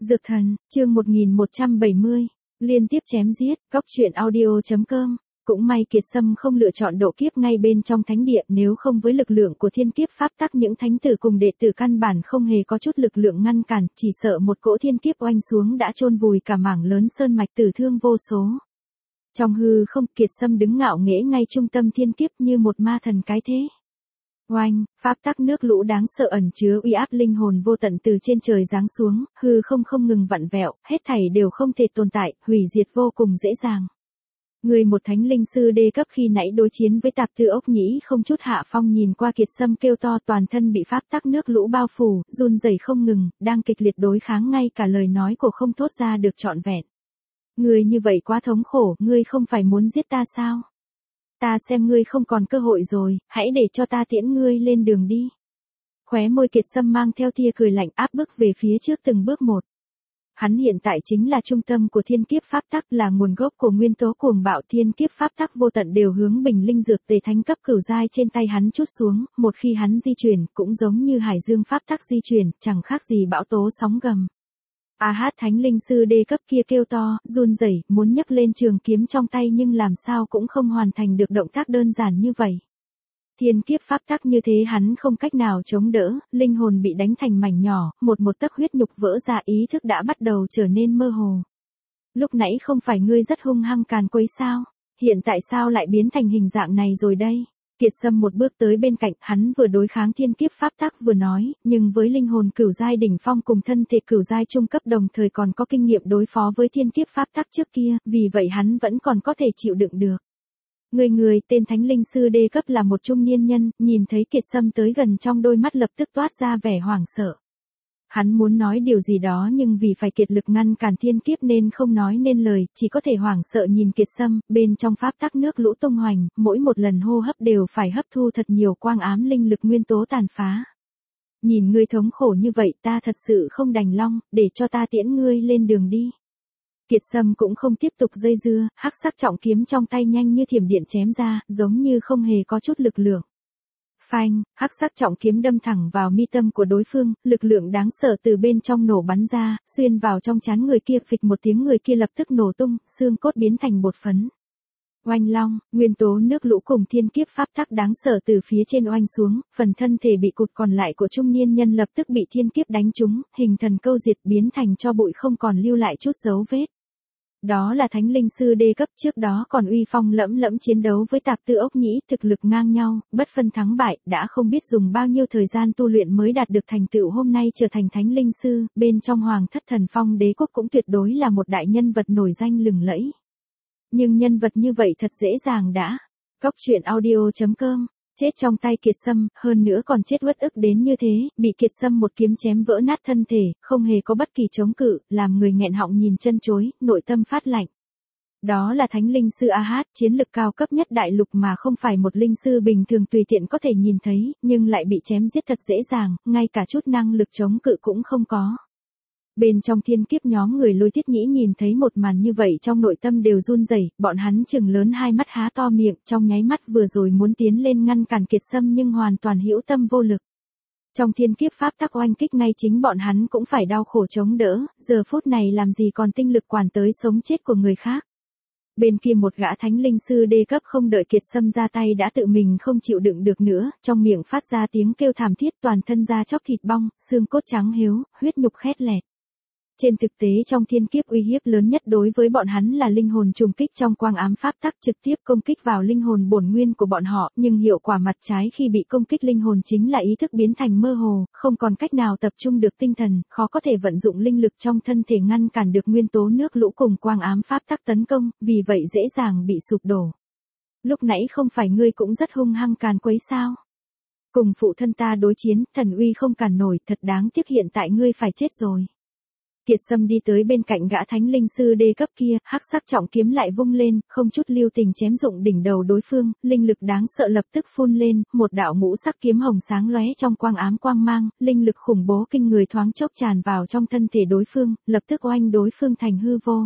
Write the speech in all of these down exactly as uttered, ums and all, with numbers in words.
Dược thần, chương một nghìn một trăm bảy mươi, liên tiếp chém giết, góc truyện audio chấm com. Cũng may Kiệt Sâm không lựa chọn độ kiếp ngay bên trong thánh địa, nếu không với lực lượng của thiên kiếp pháp tắc những thánh tử cùng đệ tử căn bản không hề có chút lực lượng ngăn cản, chỉ sợ một cỗ thiên kiếp oanh xuống đã chôn vùi cả mảng lớn sơn mạch, tử thương vô số. Trong hư không, Kiệt Sâm đứng ngạo nghễ ngay trung tâm thiên kiếp như một ma thần cái thế. Oanh, pháp tắc nước lũ đáng sợ ẩn chứa uy áp linh hồn vô tận từ trên trời giáng xuống, hư không không ngừng vặn vẹo, hết thảy đều không thể tồn tại, hủy diệt vô cùng dễ dàng. Người một thánh linh sư đê cấp khi nãy đối chiến với tạp tư ốc nhĩ không chút hạ phong nhìn qua Kiệt Sâm kêu to, toàn thân bị pháp tắc nước lũ bao phủ, run rẩy không ngừng, đang kịch liệt đối kháng, ngay cả lời nói của không thốt ra được trọn vẹn. Ngươi như vậy quá thống khổ, ngươi không phải muốn giết ta sao? Ta xem ngươi không còn cơ hội rồi, hãy để cho ta tiễn ngươi lên đường đi. Khóe môi Kiệt Sâm mang theo tia cười lạnh, áp bức về phía trước từng bước một. Hắn hiện tại chính là trung tâm của thiên kiếp pháp tắc, là nguồn gốc của nguyên tố cuồng bạo, thiên kiếp pháp tắc vô tận đều hướng bình linh dược tề thánh cấp cửu giai trên tay hắn trút xuống, một khi hắn di chuyển, cũng giống như hải dương pháp tắc di chuyển, chẳng khác gì bão tố sóng gầm. A hát thánh linh sư đê cấp kia kêu to, run rẩy, muốn nhấc lên trường kiếm trong tay nhưng làm sao cũng không hoàn thành được động tác đơn giản như vậy. Thiên kiếp pháp tắc như thế hắn không cách nào chống đỡ, linh hồn bị đánh thành mảnh nhỏ, một một tấc huyết nhục vỡ ra, ý thức đã bắt đầu trở nên mơ hồ. Lúc nãy không phải ngươi rất hung hăng càn quấy sao? Hiện tại sao lại biến thành hình dạng này rồi đây? Kiệt Sâm một bước tới bên cạnh, hắn vừa đối kháng thiên kiếp pháp tắc vừa nói, nhưng với linh hồn cửu giai đỉnh phong cùng thân thể cửu giai trung cấp đồng thời còn có kinh nghiệm đối phó với thiên kiếp pháp tắc trước kia, vì vậy hắn vẫn còn có thể chịu đựng được. Người người tên thánh linh sư đê cấp là một trung niên nhân, nhìn thấy Kiệt Sâm tới gần trong đôi mắt lập tức toát ra vẻ hoảng sợ. Hắn muốn nói điều gì đó nhưng vì phải kiệt lực ngăn cản thiên kiếp nên không nói nên lời, chỉ có thể hoảng sợ nhìn Kiệt Sâm, bên trong pháp tắc nước lũ tung hoành, mỗi một lần hô hấp đều phải hấp thu thật nhiều quang ám linh lực nguyên tố tàn phá. Nhìn ngươi thống khổ như vậy, ta thật sự không đành lòng, để cho ta tiễn ngươi lên đường đi. Kiệt Sâm cũng không tiếp tục dây dưa, hắc sắc trọng kiếm trong tay nhanh như thiểm điện chém ra, giống như không hề có chút lực lượng. Phanh, hắc sắc trọng kiếm đâm thẳng vào mi tâm của đối phương, lực lượng đáng sợ từ bên trong nổ bắn ra, xuyên vào trong trán người kia, phịch một tiếng, người kia lập tức nổ tung, xương cốt biến thành bột phấn. Oanh long, nguyên tố nước lũ cùng thiên kiếp pháp tắc đáng sợ từ phía trên oanh xuống, phần thân thể bị cụt còn lại của trung niên nhân lập tức bị thiên kiếp đánh trúng, hình thần câu diệt, biến thành tro bụi, không còn lưu lại chút dấu vết. Đó là thánh linh sư đê cấp, trước đó còn uy phong lẫm lẫm chiến đấu với tạp tư ốc nhĩ, thực lực ngang nhau, bất phân thắng bại, đã không biết dùng bao nhiêu thời gian tu luyện mới đạt được thành tựu hôm nay trở thành thánh linh sư, bên trong hoàng thất thần phong đế quốc cũng tuyệt đối là một đại nhân vật nổi danh lừng lẫy. Nhưng nhân vật như vậy thật dễ dàng đã. Góc truyện audio chấm com. Chết trong tay Kiệt Sâm, hơn nữa còn chết uất ức đến như thế, bị Kiệt Sâm một kiếm chém vỡ nát thân thể, không hề có bất kỳ chống cự, làm người nghẹn họng nhìn chân chối, nội tâm phát lạnh. Đó là thánh linh sư A hát, chiến lực cao cấp nhất đại lục mà không phải một linh sư bình thường tùy tiện có thể nhìn thấy, nhưng lại bị chém giết thật dễ dàng, ngay cả chút năng lực chống cự cũng không có. Bên trong thiên kiếp nhóm người Lôi Thiết Nhĩ nhìn thấy một màn như vậy trong nội tâm đều run rẩy, bọn hắn trừng lớn hai mắt há to miệng, trong nháy mắt vừa rồi muốn tiến lên ngăn cản Kiệt Sâm nhưng hoàn toàn hữu tâm vô lực. Trong thiên kiếp pháp tắc oanh kích ngay chính bọn hắn cũng phải đau khổ chống đỡ, giờ phút này làm gì còn tinh lực quản tới sống chết của người khác. Bên kia một gã thánh linh sư đê cấp không đợi Kiệt Sâm ra tay đã tự mình không chịu đựng được nữa, trong miệng phát ra tiếng kêu thảm thiết, toàn thân da chóc thịt bong, xương cốt trắng hiếu, huyết nhục khét lẹt. Trên thực tế trong thiên kiếp uy hiếp lớn nhất đối với bọn hắn là linh hồn trùng kích trong quang ám pháp tắc, trực tiếp công kích vào linh hồn bổn nguyên của bọn họ, nhưng hiệu quả mặt trái khi bị công kích linh hồn chính là ý thức biến thành mơ hồ, không còn cách nào tập trung được tinh thần, khó có thể vận dụng linh lực trong thân thể ngăn cản được nguyên tố nước lũ cùng quang ám pháp tắc tấn công, vì vậy dễ dàng bị sụp đổ. Lúc nãy không phải ngươi cũng rất hung hăng càn quấy sao? Cùng phụ thân ta đối chiến, thần uy không cản nổi, thật đáng tiếc hiện tại ngươi phải chết rồi. Kiệt Sâm đi tới bên cạnh gã thánh linh sư đê cấp kia, hắc sắc trọng kiếm lại vung lên, không chút lưu tình chém rụng đỉnh đầu đối phương, linh lực đáng sợ lập tức phun lên, một đạo ngũ sắc kiếm hồng sáng lóe trong quang ám quang mang, linh lực khủng bố kinh người thoáng chốc tràn vào trong thân thể đối phương, lập tức oanh đối phương thành hư vô.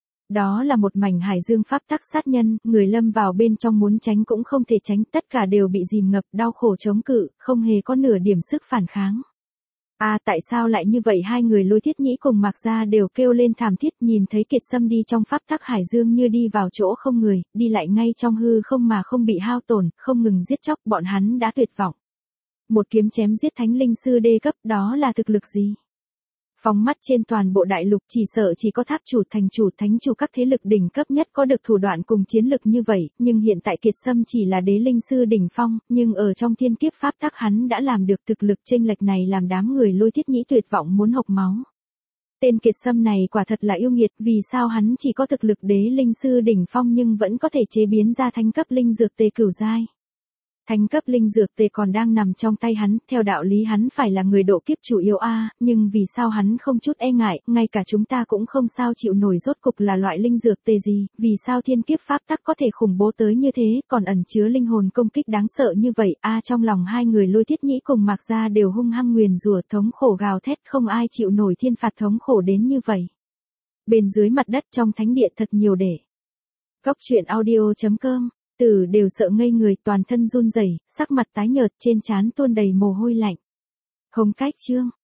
Đó là một mảnh hải dương pháp tắc sát nhân, người lâm vào bên trong muốn tránh cũng không thể tránh, tất cả đều bị dìm ngập, đau khổ chống cự, không hề có nửa điểm sức phản kháng. À tại sao lại như vậy, hai người Lôi Thiết Nhĩ cùng Mạc Gia đều kêu lên thảm thiết, nhìn thấy Kiệt Sâm đi trong pháp tắc hải dương như đi vào chỗ không người, đi lại ngay trong hư không mà không bị hao tổn, không ngừng giết chóc, bọn hắn đã tuyệt vọng. Một kiếm chém giết thánh linh sư đê cấp, đó là thực lực gì? Phóng mắt trên toàn bộ đại lục chỉ sợ chỉ có tháp chủ, thành chủ, thánh chủ các thế lực đỉnh cấp nhất có được thủ đoạn cùng chiến lực như vậy, nhưng hiện tại Kiệt Sâm chỉ là đế linh sư đỉnh phong, nhưng ở trong thiên kiếp pháp tắc hắn đã làm được, thực lực chênh lệch này làm đám người Lôi Thiết Nhĩ tuyệt vọng muốn hộc máu. Tên Kiệt Sâm này quả thật là yêu nghiệt, vì sao hắn chỉ có thực lực đế linh sư đỉnh phong nhưng vẫn có thể chế biến ra thánh cấp linh dược tề cửu giai. Thánh cấp linh dược tề còn đang nằm trong tay hắn, theo đạo lý hắn phải là người độ kiếp chủ yếu a, nhưng vì sao hắn không chút e ngại, ngay cả chúng ta cũng không sao chịu nổi, rốt cục là loại linh dược tề gì, vì sao thiên kiếp pháp tắc có thể khủng bố tới như thế, còn ẩn chứa linh hồn công kích đáng sợ như vậy, a trong lòng hai người Lôi Thiết Nhĩ cùng Mạc Gia đều hung hăng nguyền rủa, thống khổ gào thét, không ai chịu nổi thiên phạt thống khổ đến như vậy. Bên dưới mặt đất trong thánh điện thật nhiều để. Cóc truyện audio chấm com. Tử đều sợ ngây người, toàn thân run rẩy, sắc mặt tái nhợt, trên trán tuôn đầy mồ hôi lạnh. Hồng Cách Chương